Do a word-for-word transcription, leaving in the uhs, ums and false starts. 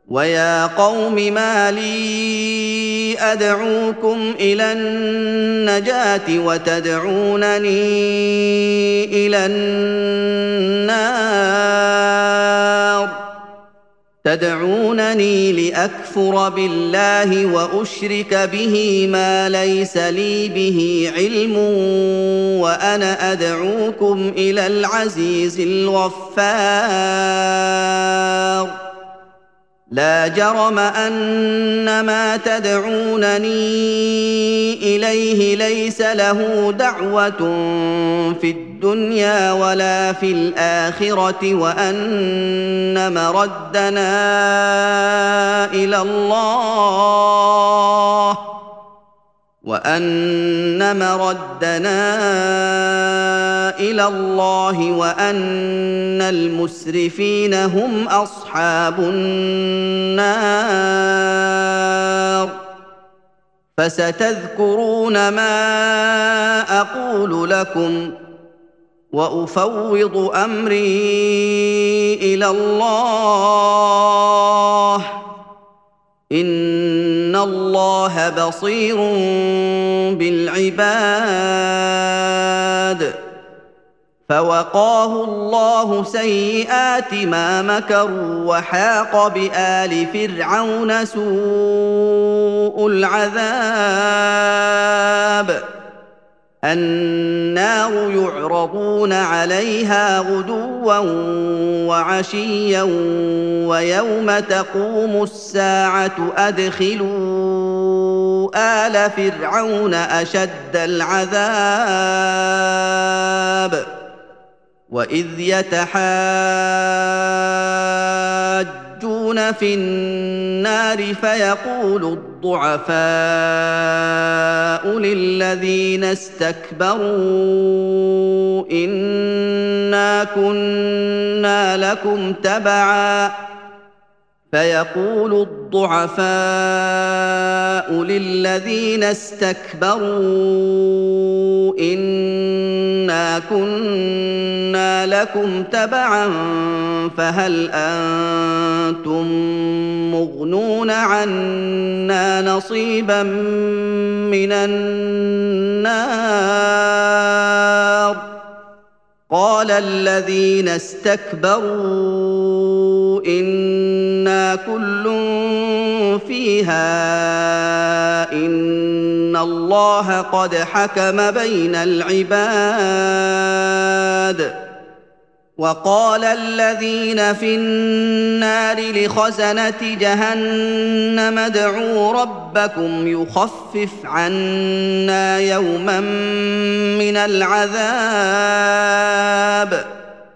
ويا قوم ما لي أدعوكم إلى النجاة وتدعونني إلى النار تدعونني لأكفر بالله وأشرك به ما ليس لي به علم وأنا أدعوكم إلى العزيز الغفار لا جرم أن ما تدعونني إليه ليس له دعوة في الدنيا ولا في الآخرة وأن مردنا إلى الله وأن مردنا إلى الله وأن المسرفين هم أصحاب النار فستذكرون ما أقول لكم وأفوض أمري إلى الله إن الله بصير بالعباد فوقاه الله سيئات ما مكروا وحاق بآل فرعون سوء العذاب النار يعرضون عليها غدوا وعشيا ويوم تقوم الساعة أدخلوا آل فرعون أشد العذاب وإذ يتحاجون في النار فيقول الضعفاء للذين استكبروا إنا كنا لكم تبعا فيقول الضعفاء للذين استكبروا إنا كنا لكم تبعا فهل أنتم مغنون عنا نصيبا من النار قال الذين استكبروا إنا كل فيها إن الله قد حكم بين العباد وقال الذين في النار لخزنة جهنم ادعوا ربكم يخفف عنا يوما من العذاب